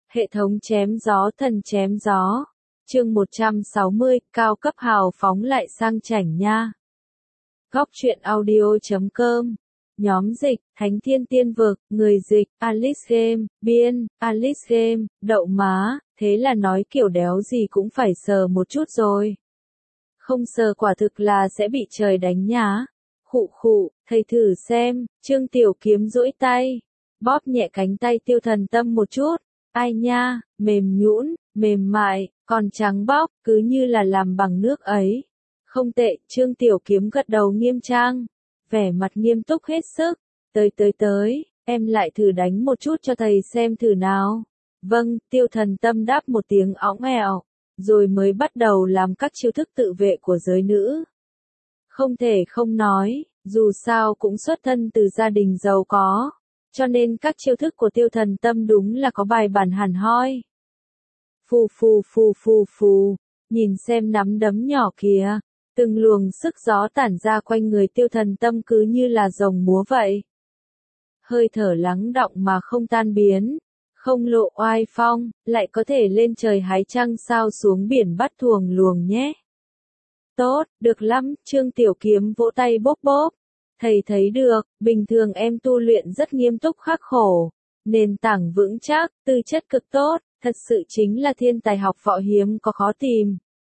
Hệ thống chém gió thần chém gió. Chương 160, cao cấp hào phóng lại sang chảnh nha. Góc truyện audio.com. Nhóm dịch, Thánh Thiên Tiên Vực, người dịch, Alice Game, biên, Alice Game, đậu má, thế là nói kiểu đéo gì cũng phải sờ một chút rồi. Không sờ quả thực là sẽ bị trời đánh nhá. Khụ khụ, thầy thử xem, Trương Tiểu Kiếm duỗi tay, bóp nhẹ cánh tay Tiêu Thần Tâm một chút. Ai nha, mềm nhũn, mềm mại, còn trắng bóc, cứ như là làm bằng nước ấy. Không tệ, Trương Tiểu Kiếm gật đầu nghiêm trang, vẻ mặt nghiêm túc hết sức. Tới, em lại thử đánh một chút cho thầy xem thử nào. Vâng, Tiêu Thần Tâm đáp một tiếng óng ẻo, rồi mới bắt đầu làm các chiêu thức tự vệ của giới nữ. Không thể không nói, dù sao cũng xuất thân từ gia đình giàu có, cho nên các chiêu thức của Tiêu Thần Tâm đúng là có bài bản hẳn hoi. Phù, nhìn xem nắm đấm nhỏ kìa, từng luồng sức gió tản ra quanh người Tiêu Thần Tâm cứ như là rồng múa vậy. Hơi thở lắng đọng mà không tan biến, không lộ oai phong, lại có thể lên trời hái trăng sao xuống biển bắt thuồng luồng nhé. Tốt, được lắm, Trương Tiểu Kiếm vỗ tay bốp bốp. Thầy thấy được, bình thường em tu luyện rất nghiêm túc khắc khổ, nền tảng vững chắc, tư chất cực tốt, thật sự chính là thiên tài học võ hiếm có khó tìm.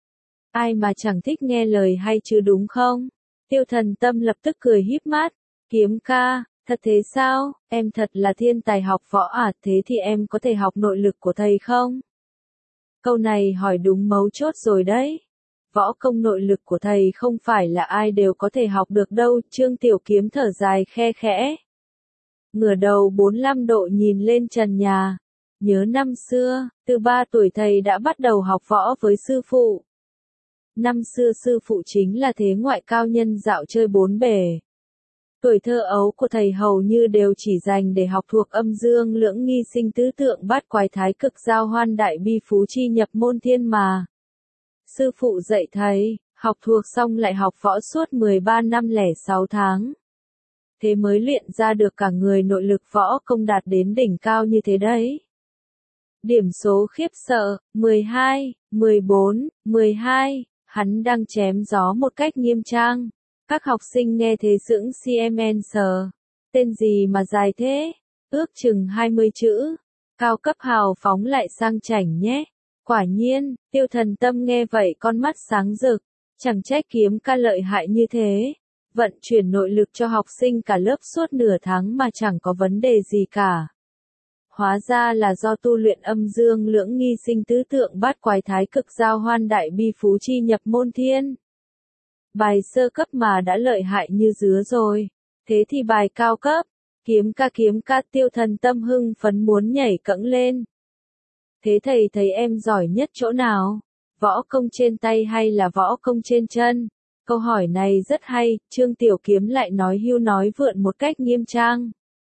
Ai mà chẳng thích nghe lời hay chứ đúng không? Tiêu Thần Tâm lập tức cười híp mắt, Kiếm ca, thật thế sao, em thật là thiên tài học võ à, thế thì em có thể học nội lực của thầy không? Câu này hỏi đúng mấu chốt rồi đấy. Võ công nội lực của thầy không phải là ai đều có thể học được đâu, Trương Tiểu Kiếm thở dài khe khẽ. Ngửa đầu 45 độ nhìn lên trần nhà. Nhớ năm xưa, từ 3 tuổi thầy đã bắt đầu học võ với sư phụ. Năm xưa sư phụ chính là thế ngoại cao nhân dạo chơi bốn bể. Tuổi thơ ấu của thầy hầu như đều chỉ dành để học thuộc âm dương lưỡng nghi sinh tứ tượng bát quái thái cực giao hoan đại bi phú chi nhập môn thiên mà. Sư phụ dạy thầy, học thuộc xong lại học võ suốt 13 năm lẻ 6 tháng. Thế mới luyện ra được cả người nội lực võ công đạt đến đỉnh cao như thế đấy. Điểm số khiếp sợ, 12, 14, 12, hắn đang chém gió một cách nghiêm trang. Các học sinh nghe thế sững CMN sờ. Tên gì mà dài thế? Ước chừng 20 chữ. Cao cấp hào phóng lại sang chảnh nhé. Quả nhiên, Tiêu Thần Tâm nghe vậy con mắt sáng rực. Chẳng trách Kiếm ca lợi hại như thế. Vận chuyển nội lực cho học sinh cả lớp suốt nửa tháng mà chẳng có vấn đề gì cả. Hóa ra là do tu luyện âm dương lưỡng nghi sinh tứ tượng bát quái thái cực giao hoan đại bi phú chi nhập môn thiên. Bài sơ cấp mà đã lợi hại như dứa rồi. Thế thì bài cao cấp, Kiếm ca, Tiêu Thần Tâm hưng phấn muốn nhảy cẫng lên. Thế thầy thấy em giỏi nhất chỗ nào? Võ công trên tay hay là võ công trên chân? Câu hỏi này rất hay, Trương Tiểu Kiếm lại nói hưu nói vượn một cách nghiêm trang.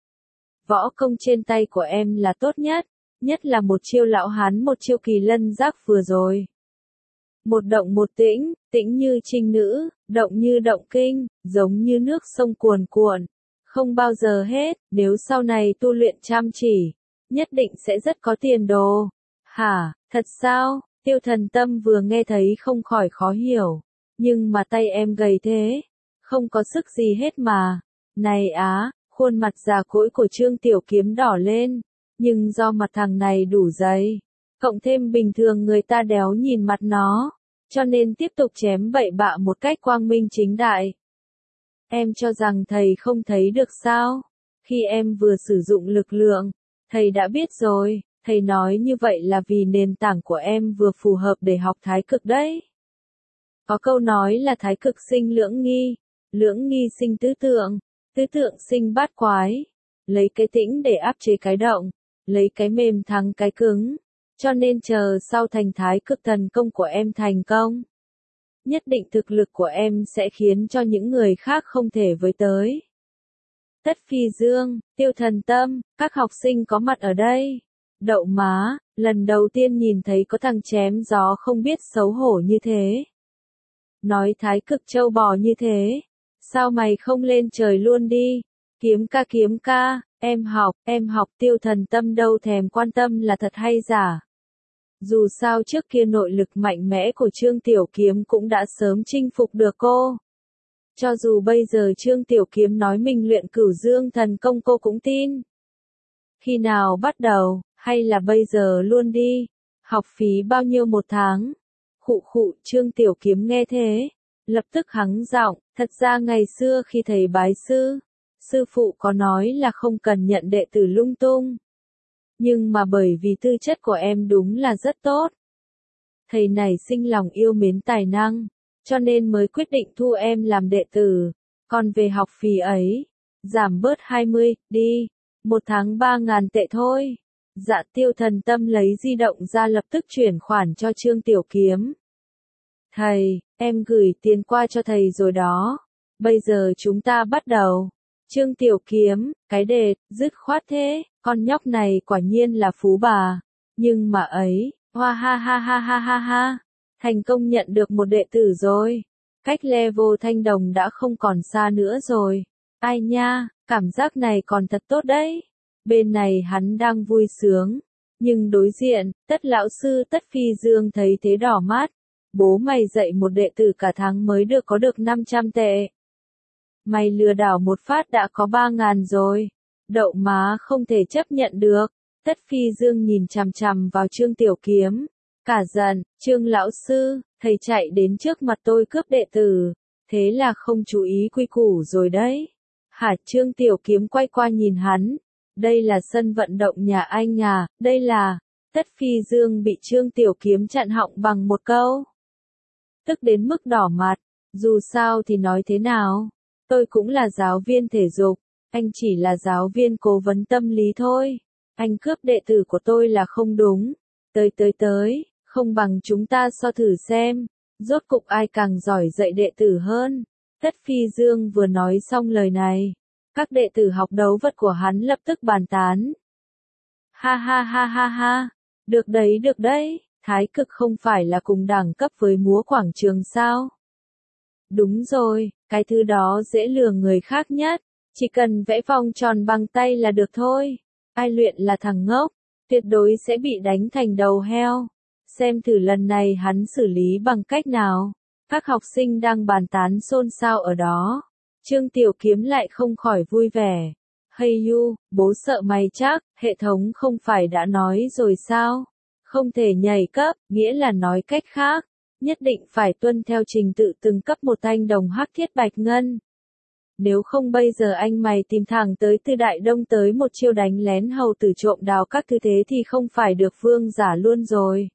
Võ công trên tay của em là tốt nhất là một chiêu lão hán một chiêu kỳ lân giác vừa rồi. Một động một tĩnh, tĩnh như trinh nữ, động như động kinh, giống như nước sông cuồn cuộn. Không bao giờ hết, nếu sau này tu luyện chăm chỉ, nhất định sẽ rất có tiền đồ. Hả, thật sao? Tiêu Thần Tâm vừa nghe thấy không khỏi khó hiểu. Nhưng mà tay em gầy thế, không có sức gì hết mà. Này á, khuôn mặt già cỗi của Trương Tiểu Kiếm đỏ lên, nhưng do mặt thằng này đủ dày, cộng thêm bình thường người ta đéo nhìn mặt nó, cho nên tiếp tục chém bậy bạ một cách quang minh chính đại. Em cho rằng thầy không thấy được sao? Khi em vừa sử dụng lực lượng, thầy đã biết rồi, thầy nói như vậy là vì nền tảng của em vừa phù hợp để học thái cực đấy. Có câu nói là thái cực sinh lưỡng nghi sinh tứ tượng sinh bát quái. Lấy cái tĩnh để áp chế cái động, lấy cái mềm thắng cái cứng. Cho nên chờ sau thành thái cực thần công của em thành công, nhất định thực lực của em sẽ khiến cho những người khác không thể với tới. Tất Phi Dương, Tiêu Thần Tâm, các học sinh có mặt ở đây. Đậu má, lần đầu tiên nhìn thấy có thằng chém gió không biết xấu hổ như thế. Nói thái cực trâu bò như thế, sao mày không lên trời luôn đi? Kiếm ca, em học Tiêu Thần Tâm đâu thèm quan tâm là thật hay giả. Dù sao trước kia nội lực mạnh mẽ của Trương Tiểu Kiếm cũng đã sớm chinh phục được cô. Cho dù bây giờ Trương Tiểu Kiếm nói mình luyện Cửu Dương thần công cô cũng tin. Khi nào bắt đầu, hay là bây giờ luôn đi? Học phí bao nhiêu một tháng? Khụ Trương Tiểu Kiếm nghe thế, lập tức hắng giọng, thật ra ngày xưa khi thầy bái sư, sư phụ có nói là không cần nhận đệ tử lung tung. Nhưng mà bởi vì tư chất của em đúng là rất tốt. Thầy này sinh lòng yêu mến tài năng, cho nên mới quyết định thu em làm đệ tử. Còn về học phí ấy, giảm bớt 20, đi, 1 tháng 3.000 tệ thôi. Dạ Tiêu Thần Tâm lấy di động ra lập tức chuyển khoản cho Trương Tiểu Kiếm. Thầy, em gửi tiền qua cho thầy rồi đó. Bây giờ chúng ta bắt đầu. Trương Tiểu Kiếm, cái đề, dứt khoát thế, con nhóc này quả nhiên là phú bà. Nhưng mà ấy, hoa ha ha ha ha ha ha, thành công nhận được một đệ tử rồi. Cách level thanh đồng đã không còn xa nữa rồi. Ai nha, cảm giác này còn thật tốt đấy. Bên này hắn đang vui sướng. Nhưng đối diện, Tất lão sư Tất Phi Dương thấy thế đỏ mắt. Bố mày dạy một đệ tử cả tháng mới có được 500 tệ. Mày lừa đảo một phát đã có 3.000 rồi. Đậu má không thể chấp nhận được. Tất Phi Dương nhìn chằm chằm vào Trương Tiểu Kiếm. Cả giận, Trương lão sư, thầy chạy đến trước mặt tôi cướp đệ tử. Thế là không chú ý quy củ rồi đấy. Hả? Trương Tiểu Kiếm quay qua nhìn hắn. Đây là sân vận động nhà anh à, đây là... Tất Phi Dương bị Trương Tiểu Kiếm chặn họng bằng một câu. Tức đến mức đỏ mặt. Dù sao thì nói thế nào? Tôi cũng là giáo viên thể dục. Anh chỉ là giáo viên cố vấn tâm lý thôi. Anh cướp đệ tử của tôi là không đúng. Tới, không bằng chúng ta so thử xem. Rốt cục ai càng giỏi dạy đệ tử hơn. Tất Phi Dương vừa nói xong lời này. Các đệ tử học đấu vật của hắn lập tức bàn tán. Ha ha ha ha ha. Được đấy. Thái cực không phải là cùng đẳng cấp với múa quảng trường sao? Đúng rồi, cái thứ đó dễ lừa người khác nhất. Chỉ cần vẽ vòng tròn bằng tay là được thôi. Ai luyện là thằng ngốc, tuyệt đối sẽ bị đánh thành đầu heo. Xem thử lần này hắn xử lý bằng cách nào. Các học sinh đang bàn tán xôn xao ở đó. Trương Tiểu Kiếm lại không khỏi vui vẻ. Hey you, bố sợ mày chắc, hệ thống không phải đã nói rồi sao? Không thể nhảy cấp, nghĩa là nói cách khác. Nhất định phải tuân theo trình tự từng cấp một thanh đồng hắc thiết bạch ngân. Nếu không bây giờ anh mày tìm thẳng tới Tư Đại Đông tới một chiêu đánh lén hầu tử trộm đào các thứ thế thì không phải được vương giả luôn rồi.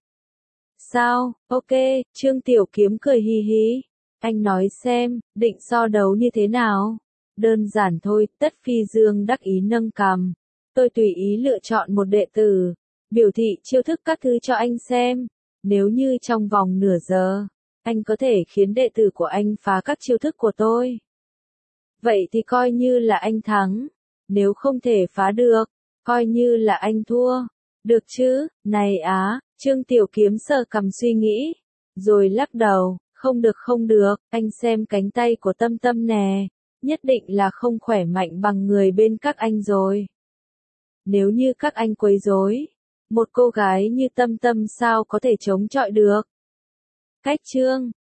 Sao, ok, Trương Tiểu Kiếm cười hi hi. Anh nói xem, định so đấu như thế nào? Đơn giản thôi, Tất Phi Dương đắc ý nâng cằm. Tôi tùy ý lựa chọn một đệ tử, biểu thị chiêu thức các thứ cho anh xem. Nếu như trong vòng nửa giờ, anh có thể khiến đệ tử của anh phá các chiêu thức của tôi. Vậy thì coi như là anh thắng. Nếu không thể phá được, coi như là anh thua. Được chứ, này á, Trương Tiểu Kiếm sờ cằm suy nghĩ. Rồi lắc đầu, không được, anh xem cánh tay của Tâm Tâm nè. Nhất định là không khỏe mạnh bằng người bên các anh rồi. Nếu như các anh quấy rối, một cô gái như Tâm Tâm sao có thể chống chọi được? Cách Trương